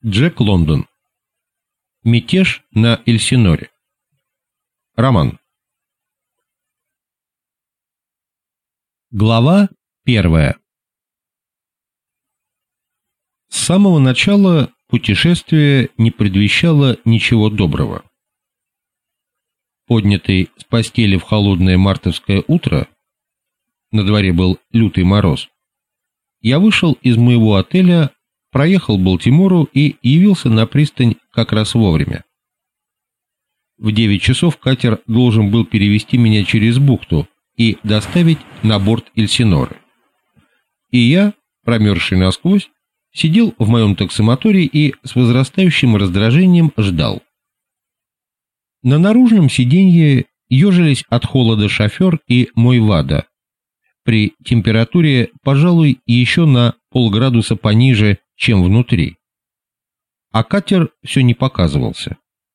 Джек Лондон. Мятеж на Эльсиноре. Роман. Глава 1. С самого начала путешествие не предвещало ничего доброго. Поднятый с постели в холодное мартовское утро, на дворе был лютый мороз, я вышел из моего отеля, проехал Балтимору и явился на пристань как раз вовремя. В 9 часов катер должен был перевести меня через бухту и доставить на борт Эльсиноры. И я, промерзший насквозь, сидел в моем таксомоторе и с возрастающим раздражением ждал. На наружном сиденье ежились от холода шофер и мой Вада, при температуре, пожалуй, еще на полградуса пониже, чем внутри. А катер все не показывался.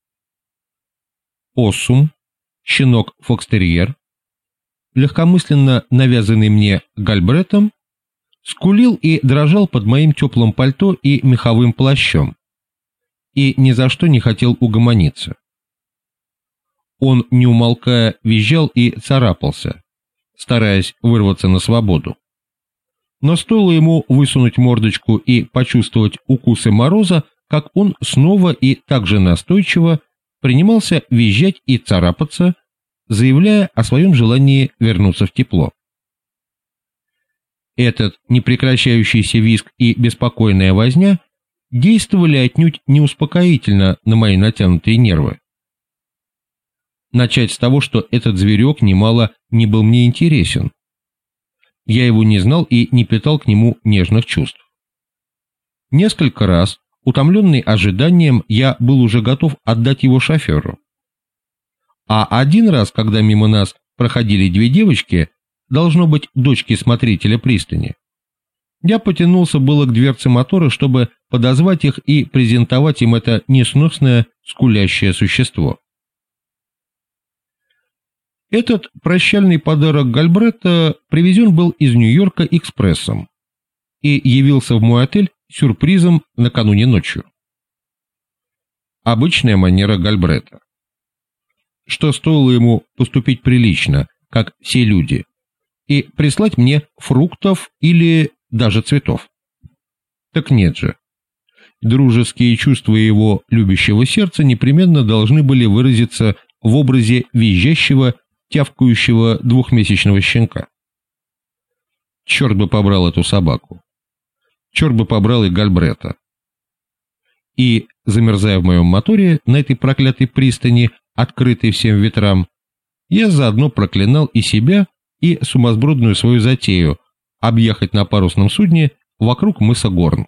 Оссум, щенок-фокстерьер, легкомысленно навязанный мне Гальбретом, скулил и дрожал под моим теплым пальто и меховым плащом, и ни за что не хотел угомониться. Он, не умолкая, визжал и царапался, стараясь вырваться на свободу. Но стоило ему высунуть мордочку и почувствовать укусы мороза, как он снова и так же настойчиво принимался визжать и царапаться, заявляя о своем желании вернуться в тепло. Этот непрекращающийся визг и беспокойная возня действовали отнюдь не успокоительно на мои натянутые нервы. Начать с того, что этот зверек немало не был мне интересен. Я его не знал и не питал к нему нежных чувств. Несколько раз, утомленный ожиданием, я был уже готов отдать его шоферу. А один раз, когда мимо нас проходили 2 девочки, должно быть, дочки смотрителя пристани, я потянулся было к дверце мотора, чтобы подозвать их и презентовать им это несносное скулящее существо. Этот прощальный подарок Гальбретта привезен был из Нью-Йорка экспрессом и явился в мой отель сюрпризом накануне ночью. Обычная манера Гальбретта. Что стоило ему поступить прилично, как все люди, и прислать мне фруктов или даже цветов. Так нет же. Дружеские чувства его любящего сердца непременно должны были выразиться в образе визжащего, тявкающего 2-месячного щенка. Черт бы побрал эту собаку. Черт бы побрал и Гальбретта. И, замерзая в моем моторе на этой проклятой пристани, открытой всем ветрам, я заодно проклинал и себя, и сумасбродную свою затею объехать на парусном судне вокруг мыса Горн.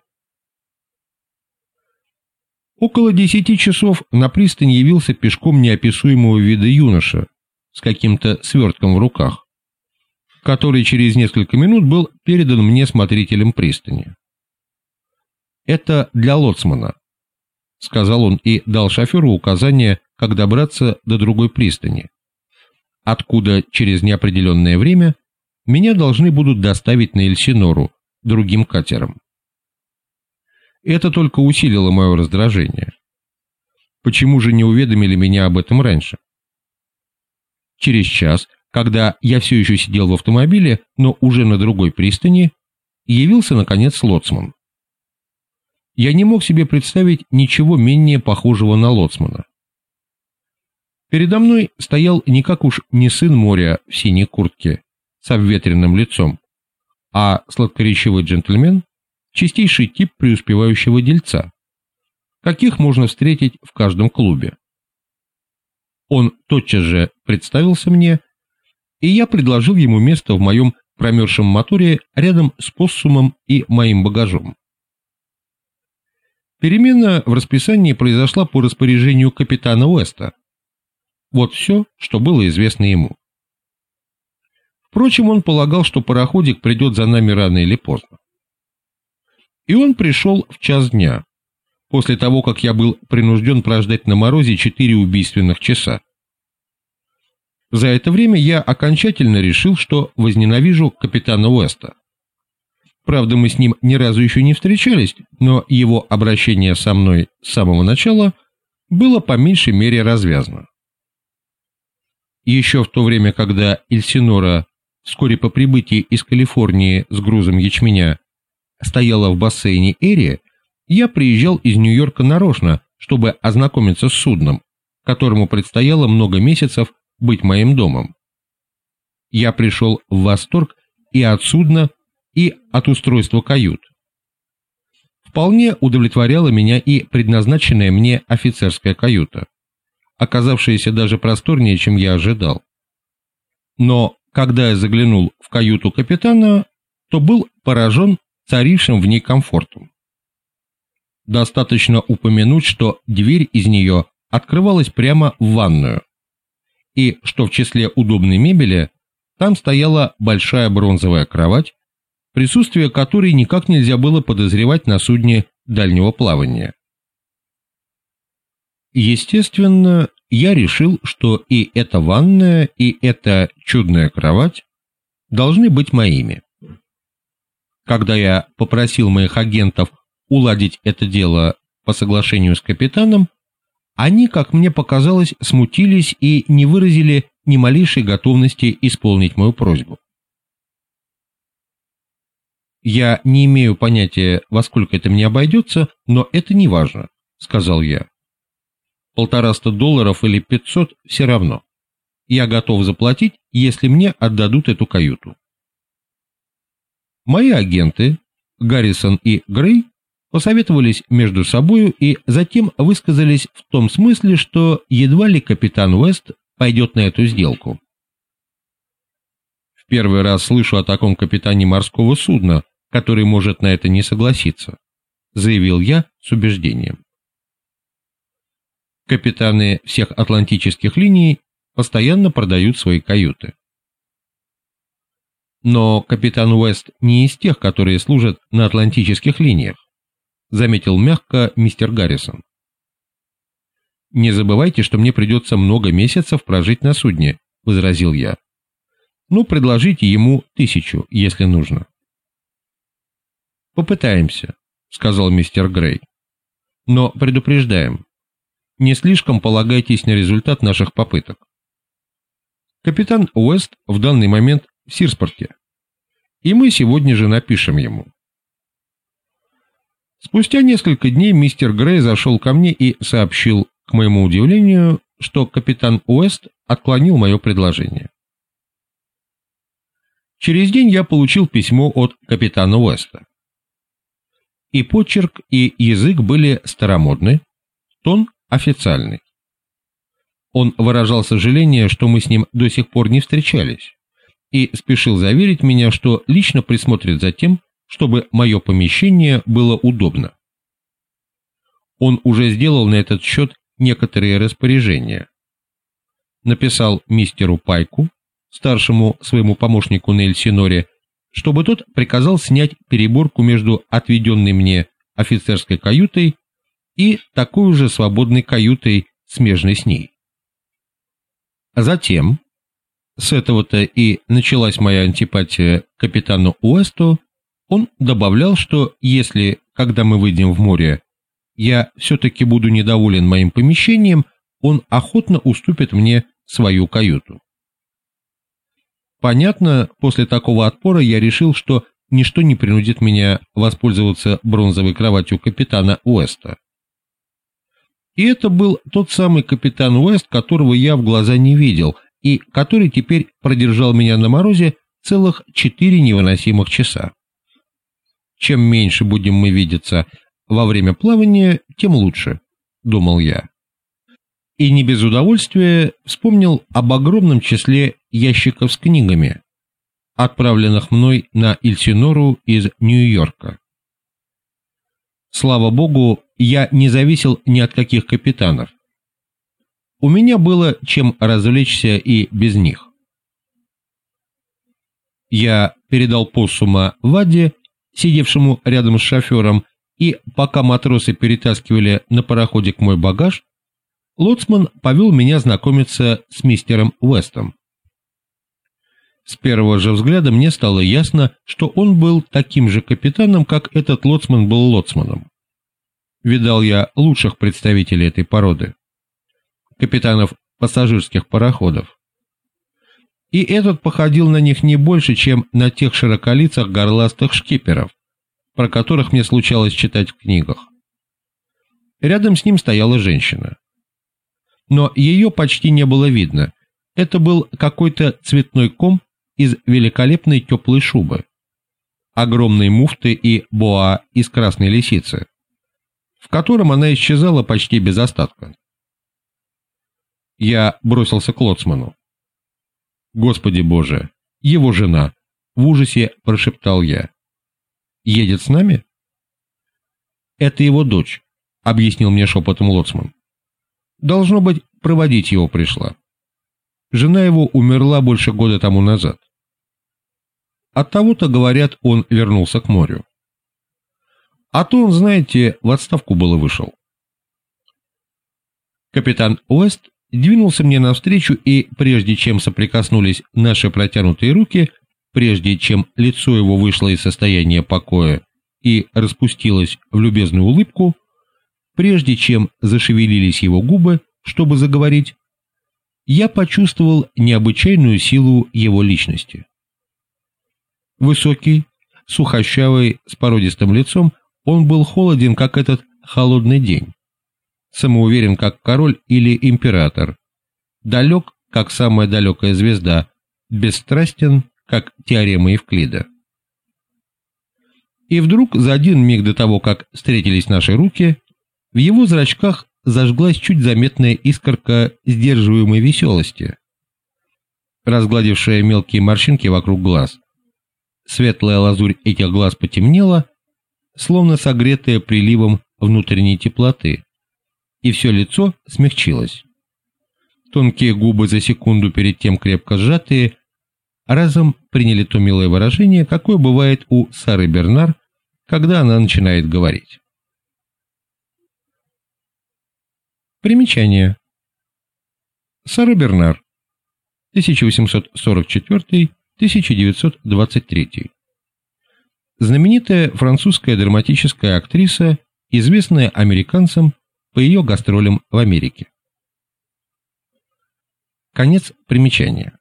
Около 10 часов на пристань явился пешком неописуемого вида юноша с каким-то свертком в руках, который через несколько минут был передан мне смотрителем пристани. «Это для лоцмана», — сказал он и дал шоферу указание, как добраться до другой пристани, откуда через неопределенное время меня должны будут доставить на Эльсинору другим катером. Это только усилило мое раздражение. Почему же не уведомили меня об этом раньше? Через час, когда я все еще сидел в автомобиле, но уже на другой пристани, явился, наконец, лоцман. Я не мог себе представить ничего менее похожего на лоцмана. Передо мной стоял никак уж не сын моря в синей куртке с обветренным лицом, а сладкоречивый джентльмен, чистейший тип преуспевающего дельца, каких можно встретить в каждом клубе. Он тотчас же представился мне, и я предложил ему место в моем промерзшем моторе рядом с поссумом и моим багажом. Перемена в расписании произошла по распоряжению капитана Уэста. Вот все, что было известно ему. Впрочем, он полагал, что пароходик придет за нами рано или поздно. И он пришел в час дня, после того, как я был принужден прождать на морозе 4 убийственных часа. За это время я окончательно решил, что возненавижу капитана Уэста. Правда, мы с ним ни разу еще не встречались, но его обращение со мной с самого начала было по меньшей мере развязно. Еще в то время, когда Эльсинора вскоре по прибытии из Калифорнии с грузом ячменя стояла в бассейне Эри, я приезжал из Нью-Йорка нарочно, чтобы ознакомиться с судном, которому предстояло много месяцев быть моим домом. Я пришел в восторг и от судна, и от устройства кают. Вполне удовлетворяла меня и предназначенная мне офицерская каюта, оказавшаяся даже просторнее, чем я ожидал. Но когда я заглянул в каюту капитана, то был поражен царившим в ней комфортом. Достаточно упомянуть, что дверь из нее открывалась прямо в ванную, и что в числе удобной мебели там стояла большая бронзовая кровать, присутствие которой никак нельзя было подозревать на судне дальнего плавания. Естественно, я решил, что и эта ванная, и эта чудная кровать должны быть моими. Когда я попросил моих агентов уладить это дело по соглашению с капитаном, они, как мне показалось, смутились и не выразили ни малейшей готовности исполнить мою просьбу. «Я не имею понятия, во сколько это мне обойдется, но это не важно», — сказал я. $150 или 500 все равно. Я готов заплатить, если мне отдадут эту каюту. Мои агенты, Гаррисон и Грей, посоветовались между собою и затем высказались в том смысле, что едва ли капитан Уэст пойдет на эту сделку. В первый раз слышу о таком капитане морского судна, который может на это не согласиться, заявил я с убеждением. Капитаны всех атлантических линий постоянно продают свои каюты. Но капитан Уэст не из тех, которые служат на атлантических линиях, заметил мягко мистер Гаррисон. Не забывайте, что мне придется много месяцев прожить на судне, возразил я. Ну, предложите ему 1000, если нужно. Попытаемся, сказал мистер Грей. Но предупреждаем, не слишком полагайтесь на результат наших попыток. Капитан Уэст в данный момент в Сирспорте, и мы сегодня же напишем ему. Спустя несколько дней мистер Грей зашел ко мне и сообщил, к моему удивлению, что капитан Уэст отклонил мое предложение. Через день я получил письмо от капитана Уэста. И почерк, и язык были старомодны, тон официальный. Он выражал сожаление, что мы с ним до сих пор не встречались, и спешил заверить меня, что лично присмотрит за тем, чтобы мое помещение было удобно. Он уже сделал на этот счет некоторые распоряжения. Написал мистеру Пайку, старшему своему помощнику на Эльсиноре, чтобы тот приказал снять переборку между отведенной мне офицерской каютой и такой же свободной каютой, смежной с ней. Затем, с этого-то и началась моя антипатия к капитану Уэсту, он добавлял, что если, когда мы выйдем в море, я все-таки буду недоволен моим помещением, он охотно уступит мне свою каюту. Понятно, после такого отпора я решил, что ничто не принудит меня воспользоваться бронзовой кроватью капитана Уэста. И это был тот самый капитан Уэст, которого я в глаза не видел, и который теперь продержал меня на морозе целых 4 невыносимых часа. Чем меньше будем мы видеться во время плавания, тем лучше, думал я. И не без удовольствия вспомнил об огромном числе ящиков с книгами, отправленных мной на Эльсинору из Нью-Йорка. Слава богу, я не зависел ни от каких капитанов. У меня было чем развлечься и без них. Я передал поссума Ваде, сидевшему рядом с шофером, и пока матросы перетаскивали на пароходик мой багаж, лоцман повел меня знакомиться с мистером Уэстом. С первого же взгляда мне стало ясно, что он был таким же капитаном, как этот лоцман был лоцманом. Видал я лучших представителей этой породы, капитанов пассажирских пароходов. И этот походил на них не больше, чем на тех широколицых горластых шкиперов, про которых мне случалось читать в книгах. Рядом с ним стояла женщина. Но ее почти не было видно. Это был какой-то цветной ком из великолепной теплой шубы, огромной муфты и боа из красной лисицы, в котором она исчезала почти без остатка. Я бросился к лоцману. «Господи Боже, его жена!» — в ужасе прошептал я. «Едет с нами?» «Это его дочь», — объяснил мне шепотом лоцман. «Должно быть, проводить его пришла. Жена его умерла больше года тому назад. Оттого-то, говорят, он вернулся к морю. А то он, знаете, в отставку было вышел». Капитан Уэст двинулся мне навстречу, и прежде чем соприкоснулись наши протянутые руки, прежде чем лицо его вышло из состояния покоя и распустилось в любезную улыбку, прежде чем зашевелились его губы, чтобы заговорить, я почувствовал необычайную силу его личности. Высокий, сухощавый, с породистым лицом, он был холоден, как этот холодный день, самоуверен, как король или император, далек, как самая далекая звезда, бесстрастен, как теорема Евклида. И вдруг, за один миг до того, как встретились наши руки, в его зрачках зажглась чуть заметная искорка сдерживаемой веселости, разгладившая мелкие морщинки вокруг глаз. Светлая лазурь этих глаз потемнела, словно согретая приливом внутренней теплоты, и все лицо смягчилось. Тонкие губы, за секунду перед тем крепко сжатые, разом приняли то милое выражение, какое бывает у Сары Бернар, когда она начинает говорить. Примечание. Сара Бернар, 1844-1923. Знаменитая французская драматическая актриса, известная американцам по ее гастролям в Америке. Конец примечания.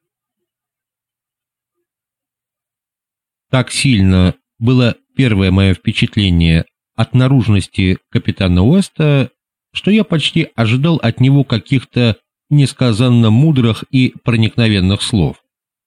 Так сильно было первое мое впечатление от наружности капитана Уэста, что я почти ожидал от него каких-то несказанно мудрых и проникновенных слов.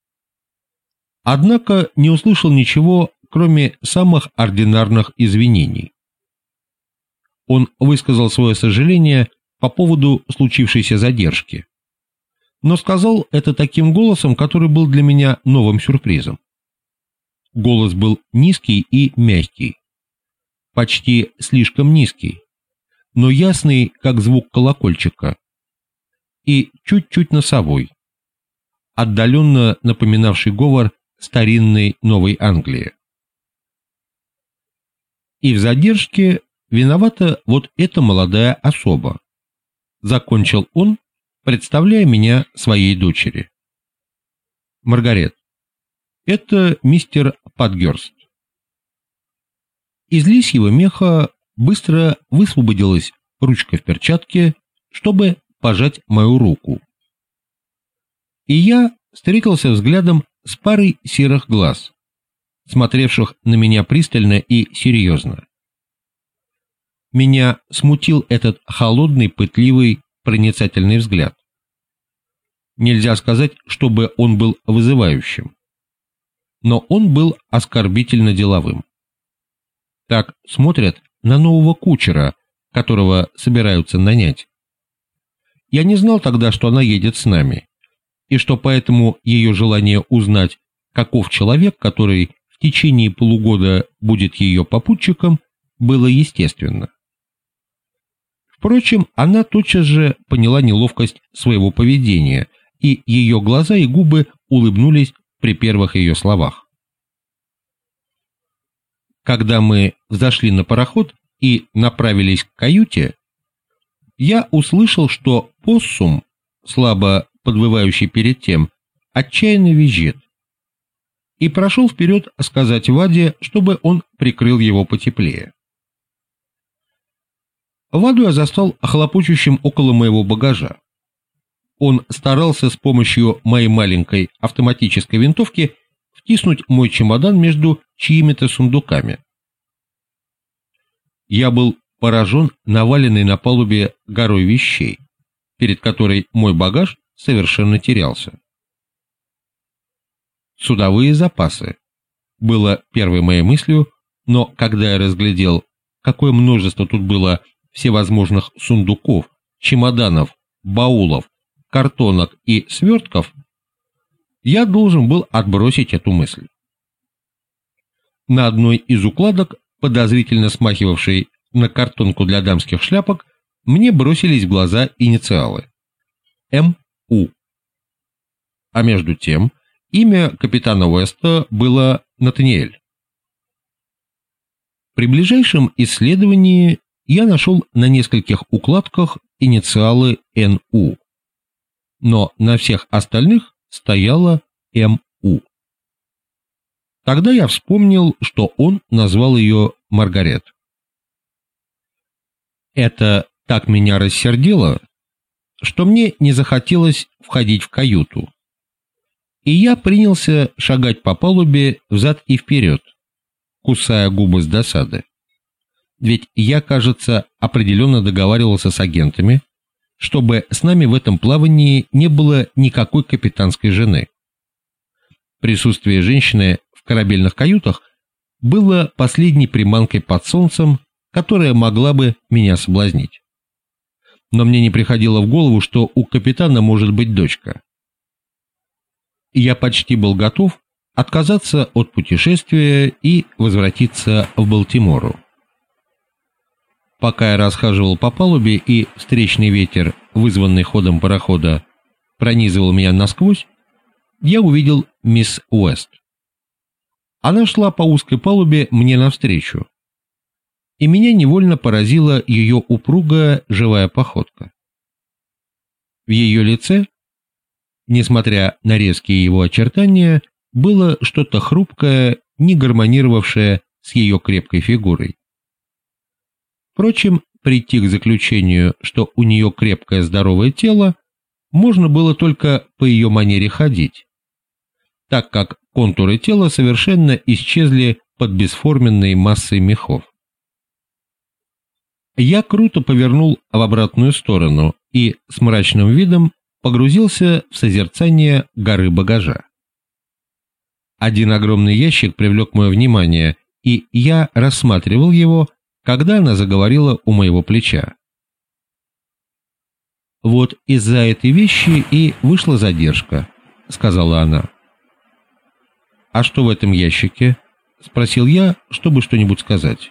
Однако не услышал ничего, кроме самых ординарных извинений. Он высказал свое сожаление по поводу случившейся задержки, но сказал это таким голосом, который был для меня новым сюрпризом. Голос был низкий и мягкий, почти слишком низкий, но ясный, как звук колокольчика, и чуть-чуть носовой, отдаленно напоминавший говор старинной Новой Англии. И в задержке виновата вот эта молодая особа, закончил он, представляя меня своей дочери. Маргарет, это мистер Падгерст. Из лисьего меха быстро высвободилась ручка в перчатке, чтобы пожать мою руку. И я встретился взглядом с парой серых глаз, смотревших на меня пристально и серьезно. Меня смутил этот холодный, пытливый, проницательный взгляд. Нельзя сказать, чтобы он был вызывающим, но он был оскорбительно деловым. Так смотрят на нового кучера, которого собираются нанять. Я не знал тогда, что она едет с нами, и что поэтому ее желание узнать, каков человек, который в течение полугода будет ее попутчиком, было естественно. Впрочем, она тотчас же поняла неловкость своего поведения, и ее глаза и губы улыбнулись при первых ее словах. Когда мы взошли на пароход и направились к каюте, я услышал, что поссум, слабо подвывающий перед тем, отчаянно визжит, и прошел вперед сказать Ваде, чтобы он прикрыл его потеплее. Ваду я застал хлопочущим около моего багажа. Он старался с помощью моей маленькой автоматической винтовки втиснуть мой чемодан между чьими-то сундуками. Я был поражен наваленной на палубе горой вещей, перед которой мой багаж совершенно терялся. «Судовые запасы» было первой моей мыслью, но когда я разглядел, какое множество тут было всевозможных сундуков, чемоданов, баулов, картонок и свертков, я должен был отбросить эту мысль. На одной из укладок, подозрительно смахивавшей на картонку для дамских шляпок, мне бросились в глаза инициалы М.У. А между тем имя капитана Уэста было Натаниэль. При ближайшем исследовании я нашел на нескольких укладках инициалы Н.У., но на всех остальных стояло М.У. Тогда я вспомнил, что он назвал ее Маргарет. Это так меня рассердило, что мне не захотелось входить в каюту, и я принялся шагать по палубе взад и вперед, кусая губы с досады. Ведь я, кажется, определенно договаривался с агентами, чтобы с нами в этом плавании не было никакой капитанской жены. Присутствие женщины в корабельных каютах было последней приманкой под солнцем, которая могла бы меня соблазнить. Но мне не приходило в голову, что у капитана может быть дочка. Я почти был готов отказаться от путешествия и возвратиться в Балтимору. Пока я расхаживал по палубе и встречный ветер, вызванный ходом парохода, пронизывал меня насквозь, я увидел мисс Уэст. Она шла по узкой палубе мне навстречу, и меня невольно поразила ее упругая живая походка. В ее лице, несмотря на резкие его очертания, было что-то хрупкое, не гармонировавшее с ее крепкой фигурой. Впрочем, прийти к заключению, что у нее крепкое здоровое тело, можно было только по ее манере ходить, так как контуры тела совершенно исчезли под бесформенной массой мехов. Я круто повернул в обратную сторону и с мрачным видом погрузился в созерцание горы багажа. Один огромный ящик привлек мое внимание, и я рассматривал его, когда она заговорила у моего плеча. «Вот из-за этой вещи и вышла задержка», — сказала она. «А что в этом ящике?» — спросил я, чтобы что-нибудь сказать.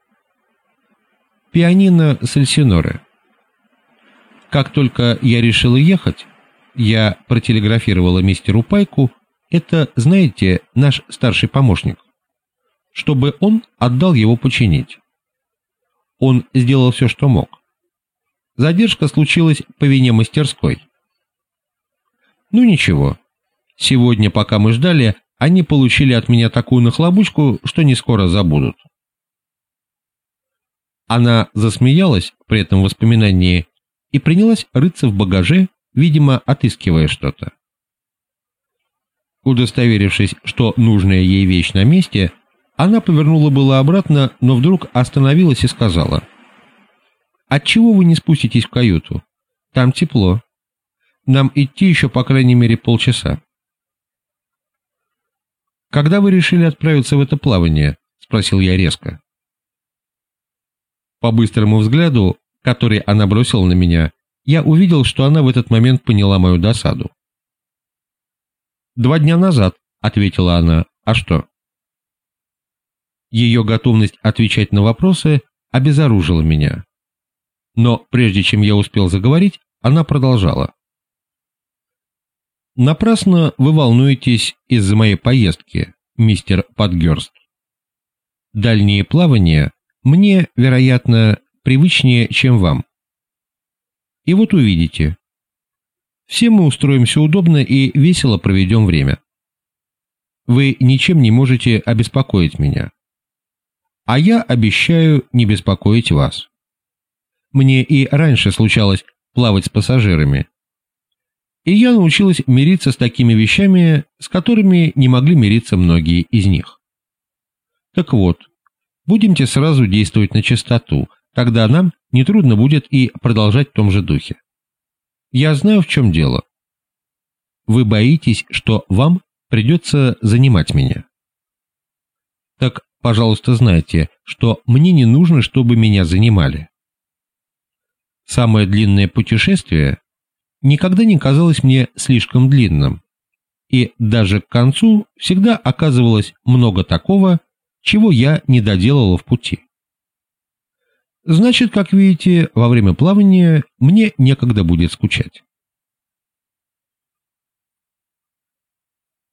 «Пианино с Эльсиноре. Как только я решила ехать, я протелеграфировала мистеру Пайку, это, знаете, наш старший помощник, чтобы он отдал его починить. Он сделал все, что мог. Задержка случилась по вине мастерской. Ну ничего, сегодня, пока мы ждали, они получили от меня такую нахлобучку, что не скоро забудут». Она засмеялась при этом воспоминании и принялась рыться в багаже, видимо, отыскивая что-то. Удостоверившись, что нужная ей вещь на месте, она повернула было обратно, но вдруг остановилась и сказала: «Отчего вы не спуститесь в каюту? Там тепло. Нам идти еще по крайней мере полчаса». «Когда вы решили отправиться в это плавание?» — спросил я резко. По быстрому взгляду, который она бросила на меня, я увидел, что она в этот момент поняла мою досаду. «2 дня назад», — ответила она. «А что?» Ее готовность отвечать на вопросы обезоружила меня. Но прежде чем я успел заговорить, она продолжала. «Напрасно вы волнуетесь из-за моей поездки, мистер Патгерст. Дальние плавания мне, вероятно, привычнее, чем вам. И вот увидите. Все мы устроимся удобно и весело проведем время. Вы ничем не можете обеспокоить меня. А я обещаю не беспокоить вас. Мне и раньше случалось плавать с пассажирами. И я научилась мириться с такими вещами, с которыми не могли мириться многие из них. Так вот, будемте сразу действовать на чистоту, тогда нам нетрудно будет и продолжать в том же духе. Я знаю, в чем дело. Вы боитесь, что вам придется занимать меня. Так, пожалуйста, знайте, что мне не нужно, чтобы меня занимали. Самое длинное путешествие никогда не казалось мне слишком длинным, и даже к концу всегда оказывалось много такого, чего я не доделала в пути. Значит, как видите, во время плавания мне некогда будет скучать.